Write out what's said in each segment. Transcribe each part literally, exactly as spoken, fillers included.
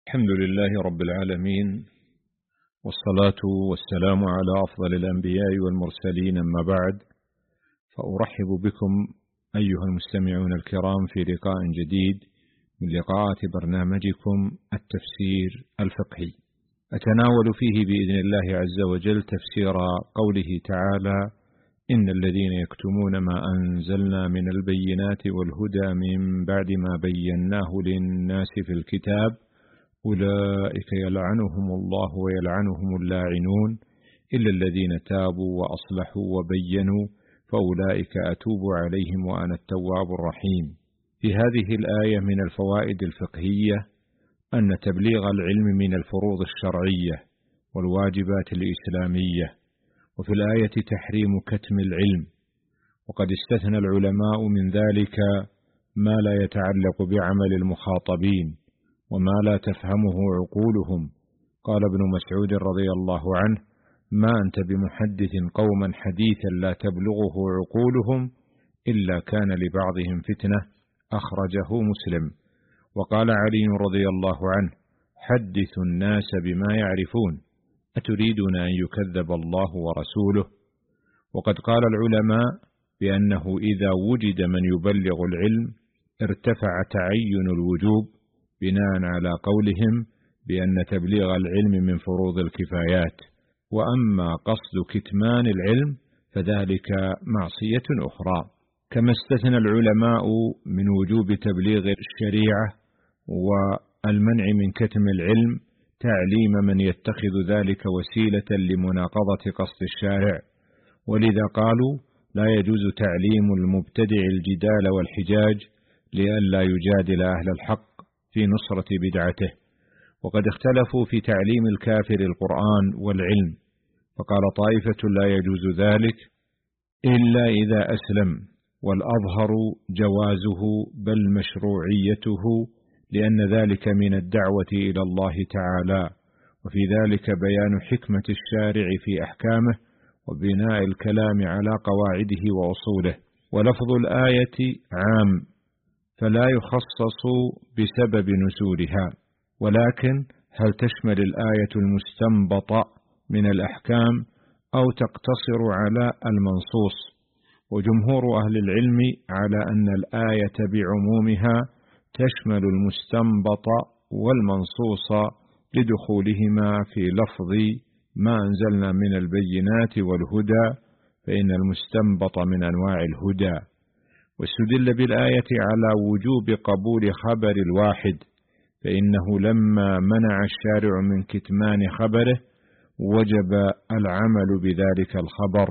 الحمد لله رب العالمين، والصلاة والسلام على أفضل الأنبياء والمرسلين، أما بعد، فأرحب بكم أيها المستمعون الكرام في لقاء جديد من لقاءات برنامجكم التفسير الفقهي. أتناول فيه بإذن الله عز وجل تفسير قوله تعالى: إن الذين يكتمون ما أنزلنا من البينات والهدى من بعد ما بيناه للناس في الكتاب أولئك يلعنهم الله ويلعنهم اللاعنون إلا الذين تابوا وأصلحوا وبينوا فأولئك أتوب عليهم وأنا التواب الرحيم. في هذه الآية من الفوائد الفقهية أن تبليغ العلم من الفروض الشرعية والواجبات الإسلامية، وفي الآية تحريم كتم العلم، وقد استثنى العلماء من ذلك ما لا يتعلق بعمل المخاطبين وما لا تفهمه عقولهم. قال ابن مسعود رضي الله عنه: ما أنت بمحدث قوما حديثا لا تبلغه عقولهم إلا كان لبعضهم فتنة، أخرجه مسلم. وقال علي رضي الله عنه: حدثوا الناس بما يعرفون، أتريدون أن يكذب الله ورسوله؟ وقد قال العلماء بأنه إذا وجد من يبلغ العلم ارتفع تعين الوجوب، بناء على قولهم بأن تبليغ العلم من فروض الكفايات. وأما قصد كتمان العلم فذلك معصية أخرى، كما استثنى العلماء من وجوب تبليغ الشريعة والمنع من كتم العلم تعليم من يتخذ ذلك وسيلة لمناقضة قصد الشارع، ولذا قالوا: لا يجوز تعليم المبتدع الجدال والحجاج لئلا يجادل أهل الحق في نصرة بدعته. وقد اختلفوا في تعليم الكافر القرآن والعلم، فقال طائفة: لا يجوز ذلك إلا إذا أسلم، والأظهر جوازه بل مشروعيته، لأن ذلك من الدعوة إلى الله تعالى، وفي ذلك بيان حكمة الشارع في أحكامه وبناء الكلام على قواعده وأصوله. ولفظ الآية عام فلا يخصص بسبب نزولها، ولكن هل تشمل الآية المستنبط من الأحكام أو تقتصر على المنصوص؟ وجمهور أهل العلم على أن الآية بعمومها تشمل المستنبط والمنصوص لدخولهما في لفظ ما أنزلنا من البينات والهدى، فإن المستنبط من أنواع الهدى. واستدل بالآية على وجوب قبول خبر الواحد، فإنه لما منع الشارع من كتمان خبره وجب العمل بذلك الخبر،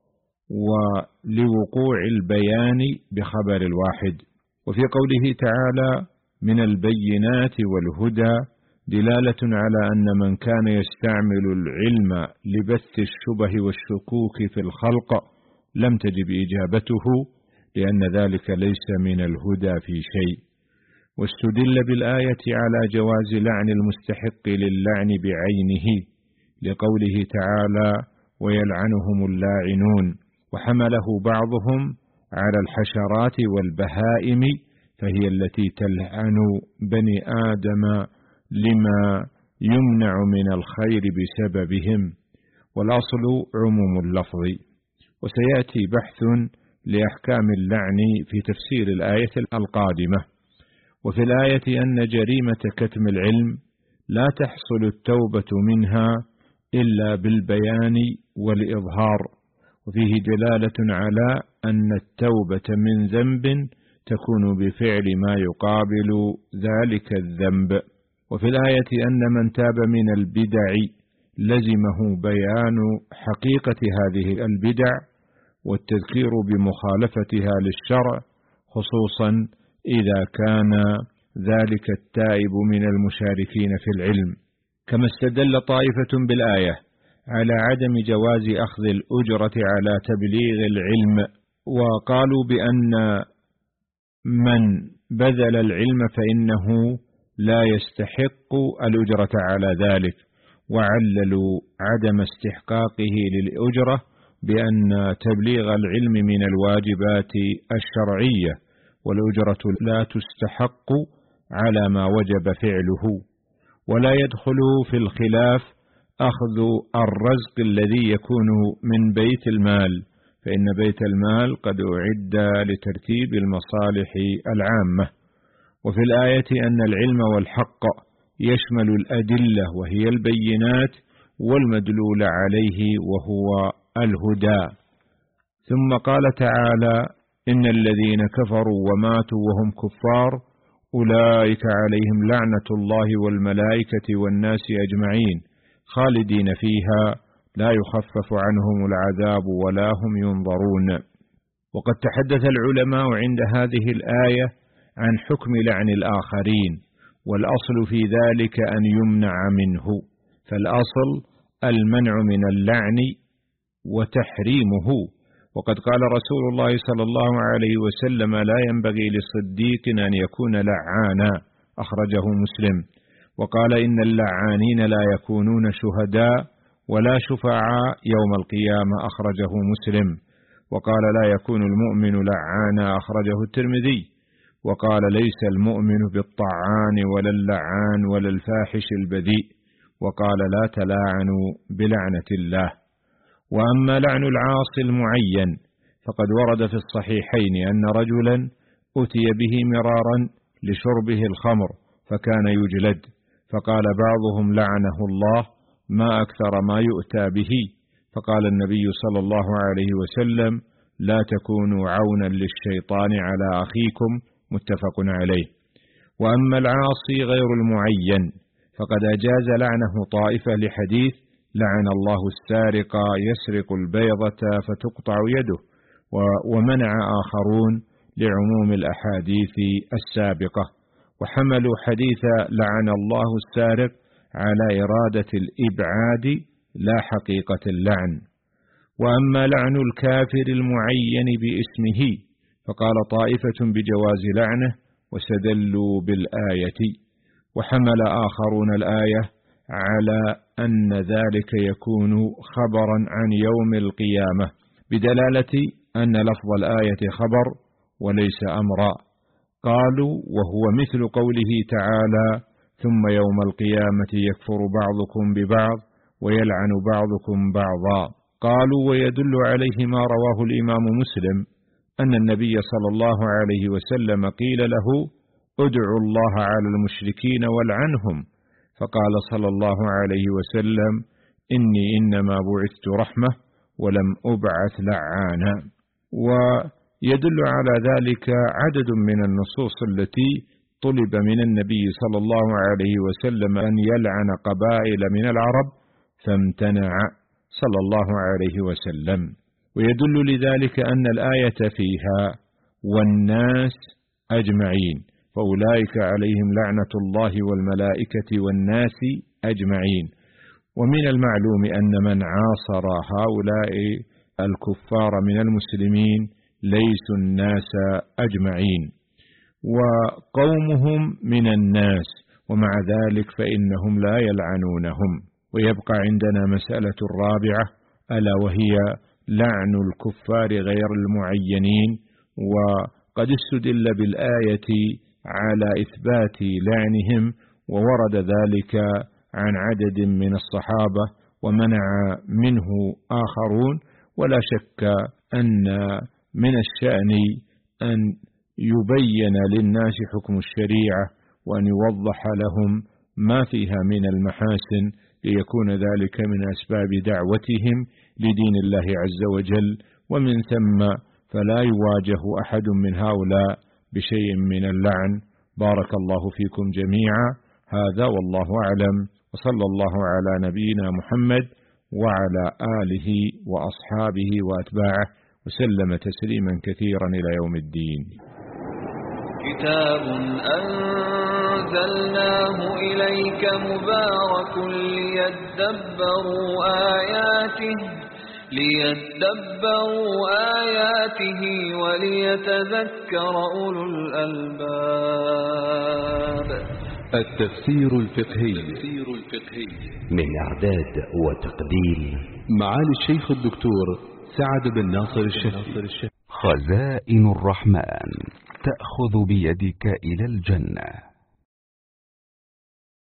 ولوقوع البيان بخبر الواحد. وفي قوله تعالى: من البينات والهدى دلالة على أن من كان يستعمل العلم لبث الشبه والشكوك في الخلق لم تجب إجابته، لأن ذلك ليس من الهدى في شيء. واستدل بالآية على جواز لعن المستحق للعن بعينه، لقوله تعالى: ويلعنهم اللاعنون، وحمله بعضهم على الحشرات والبهائم، فهي التي تلعن بني آدم لما يمنع من الخير بسببهم، والأصل عموم اللفظ. وسيأتي بحث لأحكام اللعن في تفسير الآية القادمة. وفي الآية أن جريمة كتم العلم لا تحصل التوبة منها إلا بالبيان والإظهار، وفيه دلالة على أن التوبة من ذنب تكون بفعل ما يقابل ذلك الذنب. وفي الآية أن من تاب من البدع لزمه بيان حقيقة هذه البدع والتذكير بمخالفتها للشرع، خصوصا إذا كان ذلك التائب من المشاركين في العلم. كما استدل طائفة بالآية على عدم جواز أخذ الأجرة على تبليغ العلم، وقالوا بأن من بذل العلم فإنه لا يستحق الأجرة على ذلك، وعللوا عدم استحقاقه للأجرة بأن تبليغ العلم من الواجبات الشرعية، والأجرة لا تستحق على ما وجب فعله. ولا يدخل في الخلاف أخذ الرزق الذي يكون من بيت المال، فإن بيت المال قد أعد لترتيب المصالح العامة. وفي الآية أن العلم والحق يشمل الأدلة وهي البينات والمدلول عليه وهو الهدى. ثم قال تعالى: إن الذين كفروا وماتوا وهم كفار أولئك عليهم لعنة الله والملائكة والناس أجمعين خالدين فيها لا يخفف عنهم العذاب ولا هم ينظرون. وقد تحدث العلماء عند هذه الآية عن حكم لعن الآخرين، والأصل في ذلك أن يمنع منه، فالأصل المنع من اللعن وتحريمه. وقد قال رسول الله صلى الله عليه وسلم: لا ينبغي لصديق أن يكون لعانا، أخرجه مسلم. وقال: إن اللعانين لا يكونون شهداء ولا شفعاء يوم القيامة، أخرجه مسلم. وقال: لا يكون المؤمن لعانا، أخرجه الترمذي. وقال: ليس المؤمن بالطعان ولا اللعان ولا الفاحش البذيء. وقال: لا تلاعنوا بلعنة الله. وأما لعن العاصي المعين فقد ورد في الصحيحين أن رجلا أتي به مرارا لشربه الخمر فكان يجلد، فقال بعضهم: لعنه الله، ما أكثر ما يؤتى به. فقال النبي صلى الله عليه وسلم: لا تكونوا عونا للشيطان على أخيكم، متفق عليه. وأما العاصي غير المعين فقد أجاز لعنه طائفة لحديث: لعن الله السارق يسرق البيضة فتقطع يده، ومنع آخرون لعموم الأحاديث السابقة، وحملوا حديث لعن الله السارق على إرادة الإبعاد لا حقيقة اللعن. وأما لعن الكافر المعين باسمه فقال طائفة بجواز لعنه واستدلوا بالآية، وحمل آخرون الآية على أن ذلك يكون خبرا عن يوم القيامة بدلالة أن لفظ الآية خبر وليس أمرا. قالوا: وهو مثل قوله تعالى: ثم يوم القيامة يكفر بعضكم ببعض ويلعن بعضكم بعضا. قالوا: ويدل عليه ما رواه الإمام مسلم أن النبي صلى الله عليه وسلم قيل له: ادعوا الله على المشركين والعنهم، فقال صلى الله عليه وسلم: إني إنما بعثت رحمة ولم أبعث لعانا. ويدل على ذلك عدد من النصوص التي طلب من النبي صلى الله عليه وسلم أن يلعن قبائل من العرب فامتنع صلى الله عليه وسلم. ويدل لذلك أن الآية فيها والناس أجمعين، فأولئك عليهم لعنة الله والملائكة والناس أجمعين. ومن المعلوم أن من عاصر هؤلاء الكفار من المسلمين ليسوا الناس أجمعين، وقومهم من الناس، ومع ذلك فإنهم لا يلعنونهم. ويبقى عندنا مسألة رابعة ألا وهي لعن الكفار غير المعينين. وقد استدل بالآية على إثبات لعنهم، وورد ذلك عن عدد من الصحابة ومنع منه آخرون. ولا شك أن من الشأن أن يبين للناس حكم الشريعة وأن يوضح لهم ما فيها من المحاسن، ليكون ذلك من أسباب دعوتهم لدين الله عز وجل. ومن ثم فلا يواجه أحد من هؤلاء بشيء من اللعن. بارك الله فيكم جميعا. هذا والله أعلم، وصلى الله على نبينا محمد وعلى آله وأصحابه وأتباعه وسلم تسليما كثيرا إلى يوم الدين. كتاب أنزلناه إليك مبارك ليدبروا آياته ليدبروا آياته وليتذكر أولو الألباب. التفسير الفقهي من إعداد وتقديم معالي الشيخ الدكتور سعد بن ناصر الشهيد. خزائن الرحمن تأخذ بيدك إلى الجنة.